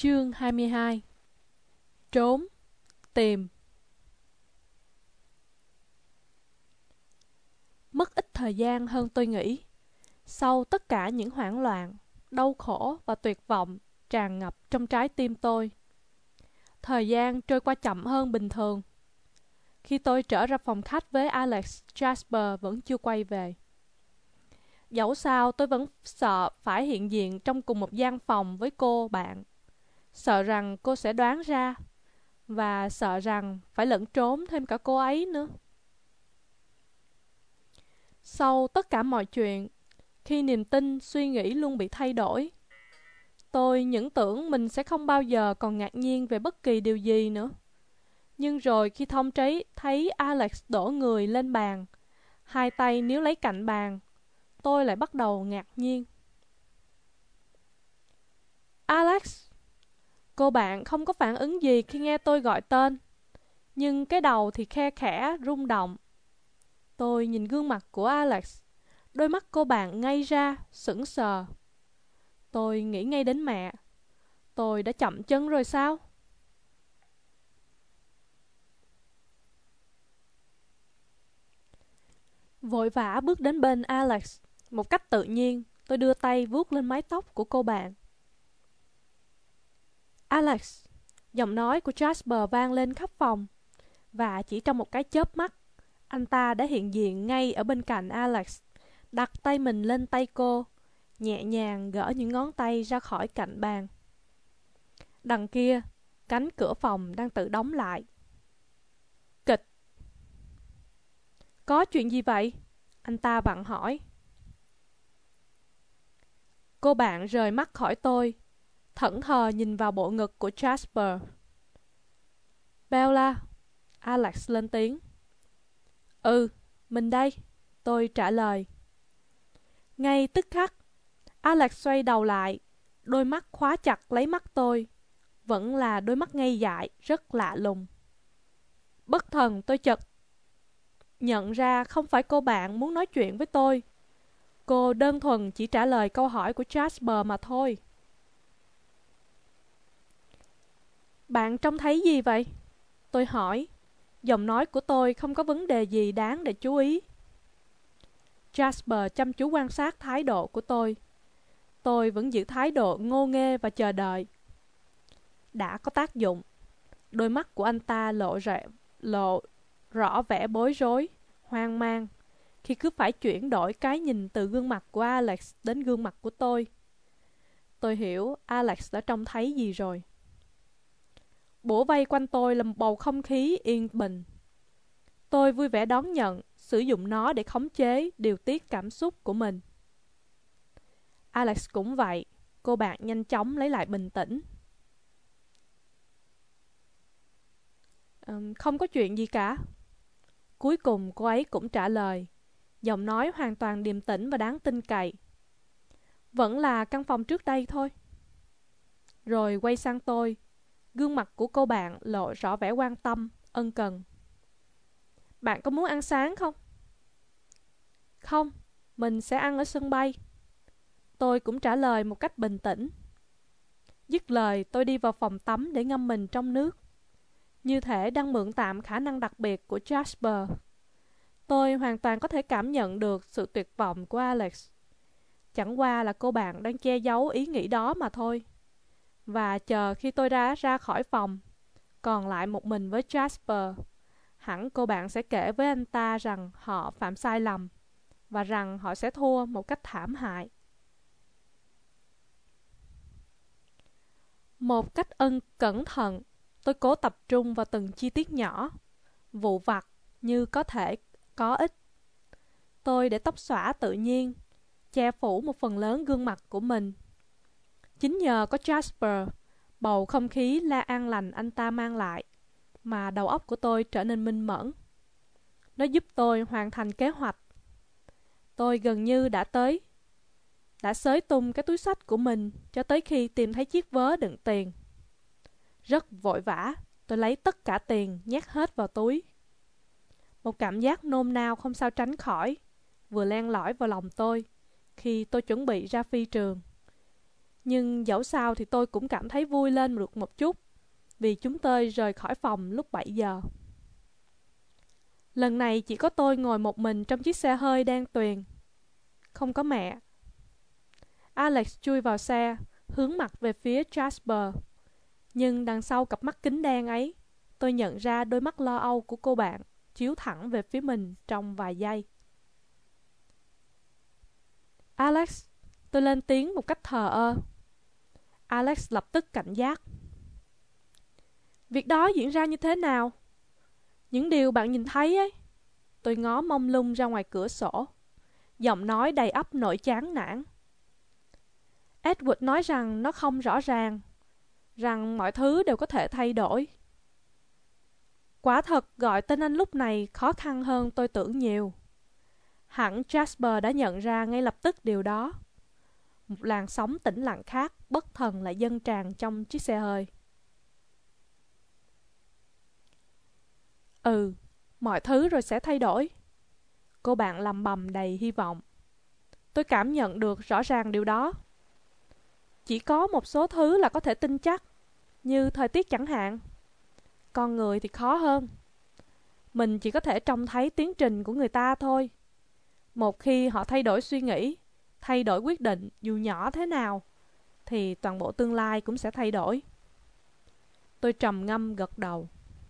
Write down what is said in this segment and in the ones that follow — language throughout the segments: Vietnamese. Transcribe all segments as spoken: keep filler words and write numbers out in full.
Chương hai mươi hai. Trốn, tìm. Mất ít thời gian hơn tôi nghĩ. Sau tất cả những hoảng loạn, đau khổ và tuyệt vọng tràn ngập trong trái tim tôi, thời gian trôi qua chậm hơn bình thường. Khi tôi trở ra phòng khách với Alex, Jasper vẫn chưa quay về. Dẫu sao tôi vẫn sợ phải hiện diện trong cùng một gian phòng với cô bạn. Sợ rằng cô sẽ đoán ra, và sợ rằng phải lẫn trốn thêm cả cô ấy nữa. Sau tất cả mọi chuyện, khi niềm tin, suy nghĩ luôn bị thay đổi, tôi những tưởng mình sẽ không bao giờ còn ngạc nhiên về bất kỳ điều gì nữa. Nhưng rồi khi thông trí thấy Alex đổ người lên bàn, hai tay níu lấy cạnh bàn, tôi lại bắt đầu ngạc nhiên. Alex! Cô bạn không có phản ứng gì khi nghe tôi gọi tên, nhưng cái đầu thì khe khẽ rung động. Tôi nhìn gương mặt của Alex, đôi mắt cô bạn ngây ra, sững sờ. Tôi nghĩ ngay đến mẹ. Tôi đã chậm chân rồi sao? Vội vã bước đến bên Alex. Một cách tự nhiên, tôi đưa tay vuốt lên mái tóc của cô bạn. Alex! Giọng nói của Jasper vang lên khắp phòng. Và chỉ trong một cái chớp mắt, anh ta đã hiện diện ngay ở bên cạnh Alex, đặt tay mình lên tay cô, nhẹ nhàng gỡ những ngón tay ra khỏi cạnh bàn. Đằng kia, cánh cửa phòng đang tự đóng lại. Kịch! Có chuyện gì vậy? Anh ta vặn hỏi. Cô bạn rời mắt khỏi tôi, thẫn thờ nhìn vào bộ ngực của Jasper. Bella! Alex lên tiếng. Ừ, mình đây, tôi trả lời. Ngay tức khắc, Alex xoay đầu lại, đôi mắt khóa chặt lấy mắt tôi. Vẫn là đôi mắt ngây dại, rất lạ lùng. Bất thần tôi chợt nhận ra không phải cô bạn muốn nói chuyện với tôi. Cô đơn thuần chỉ trả lời câu hỏi của Jasper mà thôi. Bạn trông thấy gì vậy? Tôi hỏi. Giọng nói của tôi không có vấn đề gì đáng để chú ý. Jasper chăm chú quan sát thái độ của tôi. Tôi vẫn giữ thái độ ngô nghê và chờ đợi. Đã có tác dụng. Đôi mắt của anh ta lộ, rạ, lộ rõ vẻ bối rối, hoang mang, khi cứ phải chuyển đổi cái nhìn từ gương mặt của Alex đến gương mặt của tôi. Tôi hiểu Alex đã trông thấy gì rồi. Bủa vây quanh tôi là một bầu không khí yên bình. Tôi vui vẻ đón nhận, sử dụng nó để khống chế, điều tiết cảm xúc của mình. Alex cũng vậy, cô bạn nhanh chóng lấy lại bình tĩnh. Um, không có chuyện gì cả. Cuối cùng cô ấy cũng trả lời, giọng nói hoàn toàn điềm tĩnh và đáng tin cậy. Vẫn là căn phòng trước đây thôi. Rồi quay sang tôi, gương mặt của cô bạn lộ rõ vẻ quan tâm, ân cần. Bạn có muốn ăn sáng không? Không, mình sẽ ăn ở sân bay. Tôi cũng trả lời một cách bình tĩnh. Dứt lời, tôi đi vào phòng tắm để ngâm mình trong nước, như thể đang mượn tạm khả năng đặc biệt của Jasper. Tôi hoàn toàn có thể cảm nhận được sự tuyệt vọng của Alex. Chẳng qua là cô bạn đang che giấu ý nghĩ đó mà thôi. Và chờ khi tôi đã ra khỏi phòng, còn lại một mình với Jasper, hẳn cô bạn sẽ kể với anh ta rằng họ phạm sai lầm, và rằng họ sẽ thua một cách thảm hại. Một cách ân cẩn thận, tôi cố tập trung vào từng chi tiết nhỏ, vụ vặt như có thể có ích. Tôi để tóc xõa tự nhiên, che phủ một phần lớn gương mặt của mình. Chính nhờ có Jasper, bầu không khí la an lành anh ta mang lại, mà đầu óc của tôi trở nên minh mẫn. Nó giúp tôi hoàn thành kế hoạch. Tôi gần như đã tới, đã xới tung cái túi xách của mình cho tới khi tìm thấy chiếc vớ đựng tiền. Rất vội vã, tôi lấy tất cả tiền nhét hết vào túi. Một cảm giác nôn nao không sao tránh khỏi vừa len lỏi vào lòng tôi khi tôi chuẩn bị ra phi trường. Nhưng dẫu sao thì tôi cũng cảm thấy vui lên được một chút, vì chúng tôi rời khỏi phòng lúc bảy giờ. Lần này chỉ có tôi ngồi một mình trong chiếc xe hơi đen tuyền. Không có mẹ. Alex chui vào xe, hướng mặt về phía Jasper. Nhưng đằng sau cặp mắt kính đen ấy, tôi nhận ra đôi mắt lo âu của cô bạn chiếu thẳng về phía mình trong vài giây. Alex, tôi lên tiếng một cách thờ ơ. Alex lập tức cảnh giác. Việc đó diễn ra như thế nào? Những điều bạn nhìn thấy ấy. Tôi ngó mông lung ra ngoài cửa sổ, giọng nói đầy ắp nỗi chán nản. Edward nói rằng nó không rõ ràng, rằng mọi thứ đều có thể thay đổi. Quả thật gọi tên anh lúc này khó khăn hơn tôi tưởng nhiều. Hẳn Jasper đã nhận ra ngay lập tức điều đó. Một làn sóng tĩnh lặng khác bất thần lại dâng tràn trong chiếc xe hơi. Ừ, mọi thứ rồi sẽ thay đổi. Cô bạn lầm bầm đầy hy vọng. Tôi cảm nhận được rõ ràng điều đó. Chỉ có một số thứ là có thể tin chắc, như thời tiết chẳng hạn. Con người thì khó hơn. Mình chỉ có thể trông thấy tiến trình của người ta thôi. Một khi họ thay đổi suy nghĩ, thay đổi quyết định dù nhỏ thế nào, thì toàn bộ tương lai cũng sẽ thay đổi. Tôi trầm ngâm gật đầu.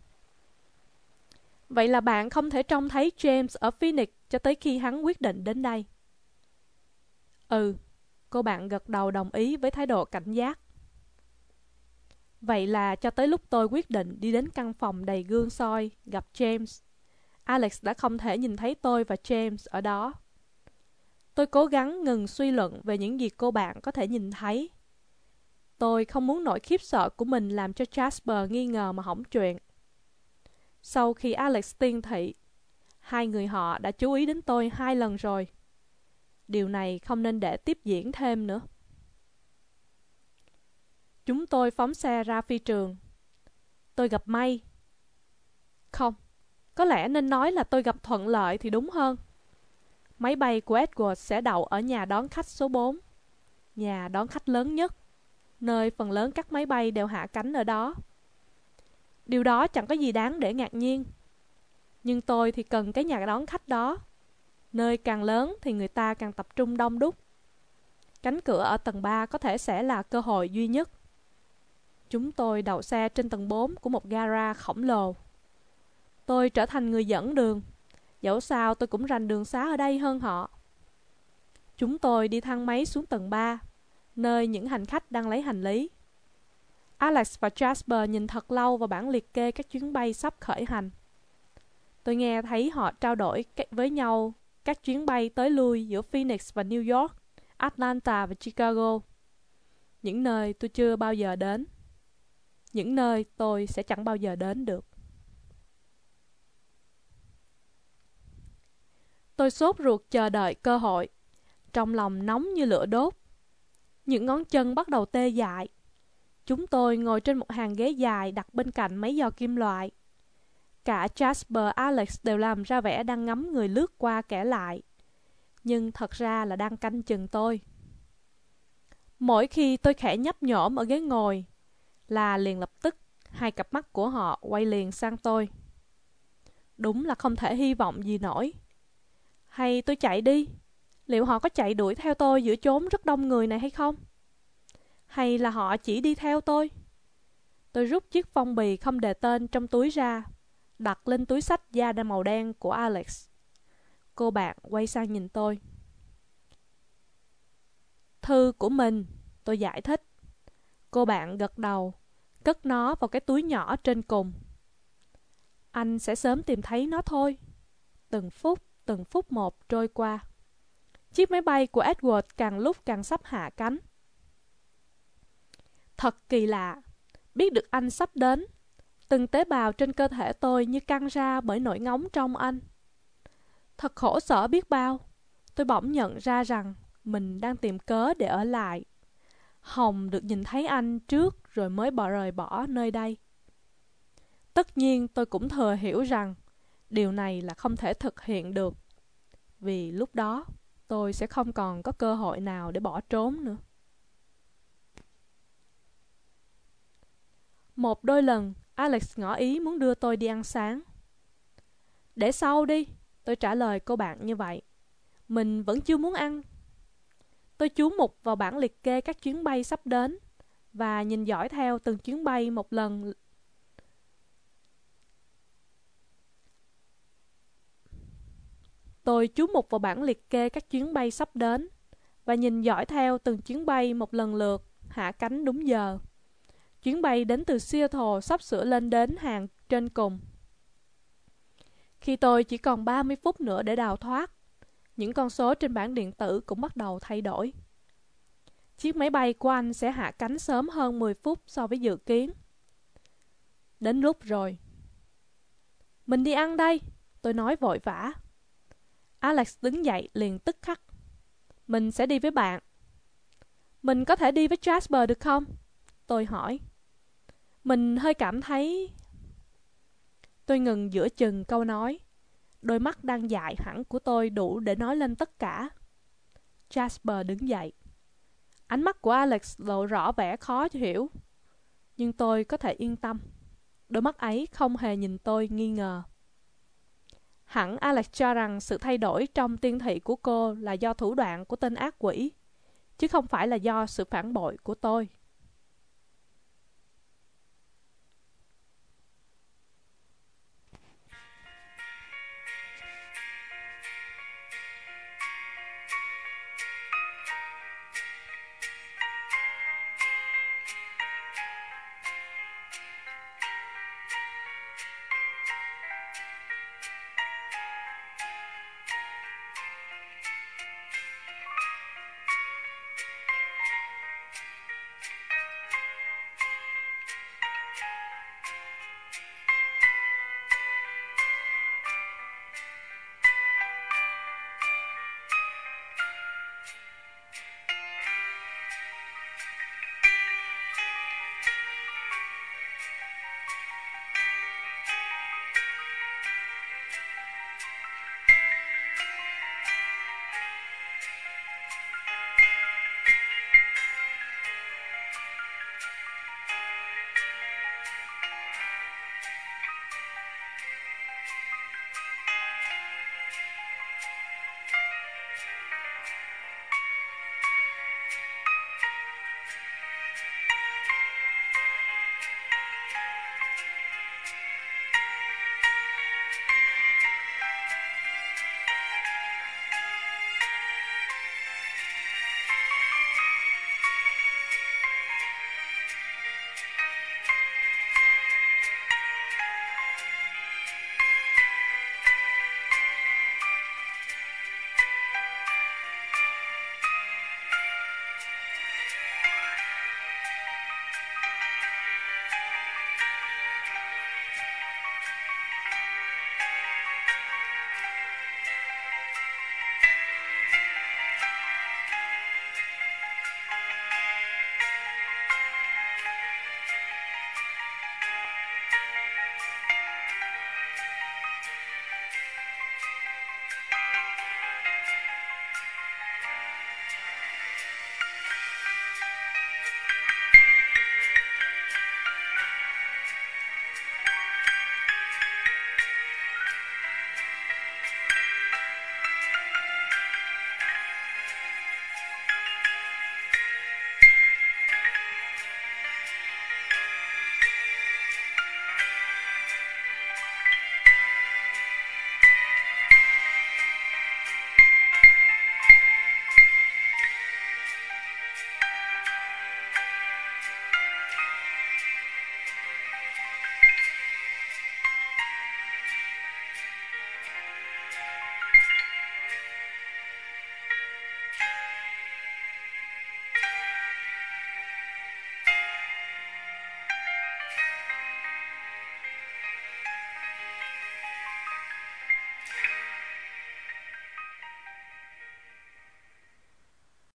Vậy là bạn không thể trông thấy James ở Phoenix cho tới khi hắn quyết định đến đây. Ừ, cô bạn gật đầu đồng ý với thái độ cảnh giác. Vậy là cho tới lúc tôi quyết định đi đến căn phòng đầy gương soi gặp James, Alex đã không thể nhìn thấy tôi và James ở đó. Tôi cố gắng ngừng suy luận về những gì cô bạn có thể nhìn thấy. Tôi không muốn nỗi khiếp sợ của mình làm cho Jasper nghi ngờ mà hỏng chuyện. Sau khi Alex tiên thị, hai người họ đã chú ý đến tôi hai lần rồi. Điều này không nên để tiếp diễn thêm nữa. Chúng tôi phóng xe ra phi trường. Tôi gặp may. Không, có lẽ nên nói là tôi gặp thuận lợi thì đúng hơn. Máy bay của Edward sẽ đậu ở nhà đón khách số bốn, nhà đón khách lớn nhất, nơi phần lớn các máy bay đều hạ cánh ở đó. Điều đó chẳng có gì đáng để ngạc nhiên. Nhưng tôi thì cần cái nhà đón khách đó. Nơi càng lớn thì người ta càng tập trung đông đúc. Cánh cửa ở tầng ba có thể sẽ là cơ hội duy nhất. Chúng tôi đậu xe trên tầng bốn của một gara khổng lồ. Tôi trở thành người dẫn đường. Dẫu sao tôi cũng rành đường xá ở đây hơn họ. Chúng tôi đi thang máy xuống tầng ba, nơi những hành khách đang lấy hành lý. Alex và Jasper nhìn thật lâu vào bảng liệt kê các chuyến bay sắp khởi hành. Tôi nghe thấy họ trao đổi với nhau các chuyến bay tới lui giữa Phoenix và New York, Atlanta và Chicago. Những nơi tôi chưa bao giờ đến. Những nơi tôi sẽ chẳng bao giờ đến được. Tôi sốt ruột chờ đợi cơ hội. Trong lòng nóng như lửa đốt. Những ngón chân bắt đầu tê dại. Chúng tôi ngồi trên một hàng ghế dài đặt bên cạnh mấy giò kim loại. Cả Jasper, Alex đều làm ra vẻ đang ngắm người lướt qua kẻ lại. Nhưng thật ra là đang canh chừng tôi. Mỗi khi tôi khẽ nhấp nhổm ở ghế ngồi, là liền lập tức hai cặp mắt của họ quay liền sang tôi. Đúng là không thể hy vọng gì nổi. Hay tôi chạy đi? Liệu họ có chạy đuổi theo tôi giữa chốn rất đông người này hay không? Hay là họ chỉ đi theo tôi? Tôi rút chiếc phong bì không đề tên trong túi ra, đặt lên túi xách da màu đen của Alex. Cô bạn quay sang nhìn tôi. Thư của mình, tôi giải thích. Cô bạn gật đầu, cất nó vào cái túi nhỏ trên cùng. Anh sẽ sớm tìm thấy nó thôi. Từng phút, từng phút một trôi qua. Chiếc máy bay của Edward càng lúc càng sắp hạ cánh. Thật kỳ lạ, biết được anh sắp đến, từng tế bào trên cơ thể tôi như căng ra bởi nỗi ngóng trong anh. Thật khổ sở biết bao, tôi bỗng nhận ra rằng mình đang tìm cớ để ở lại. Hồng được nhìn thấy anh trước rồi mới bỏ rời bỏ nơi đây. Tất nhiên tôi cũng thừa hiểu rằng điều này là không thể thực hiện được, vì lúc đó tôi sẽ không còn có cơ hội nào để bỏ trốn nữa. Một đôi lần, Alex ngỏ ý muốn đưa tôi đi ăn sáng. Để sau đi, tôi trả lời cô bạn như vậy. Mình vẫn chưa muốn ăn. Tôi chú mục vào bảng liệt kê các chuyến bay sắp đến và nhìn dõi theo từng chuyến bay một lần. Tôi chú mục vào bảng liệt kê các chuyến bay sắp đến và nhìn dõi theo từng chuyến bay một lần lượt hạ cánh đúng giờ. Chuyến bay đến từ Seattle sắp sửa lên đến hàng trên cùng. Khi tôi chỉ còn ba mươi phút nữa để đào thoát, những con số trên bảng điện tử cũng bắt đầu thay đổi. Chiếc máy bay của anh sẽ hạ cánh sớm hơn mười phút so với dự kiến. Đến lúc rồi. Mình đi ăn đây, tôi nói vội vã. Alex đứng dậy liền tức khắc. Mình sẽ đi với bạn. Mình có thể đi với Jasper được không? Tôi hỏi. Mình hơi cảm thấy... Tôi ngừng giữa chừng câu nói. Đôi mắt đang dại hẳn của tôi đủ để nói lên tất cả. Jasper đứng dậy. Ánh mắt của Alex lộ rõ vẻ khó hiểu. Nhưng tôi có thể yên tâm. Đôi mắt ấy không hề nhìn tôi nghi ngờ. Hẳn Alex cho rằng sự thay đổi trong tiên thị của cô là do thủ đoạn của tên ác quỷ, chứ không phải là do sự phản bội của tôi.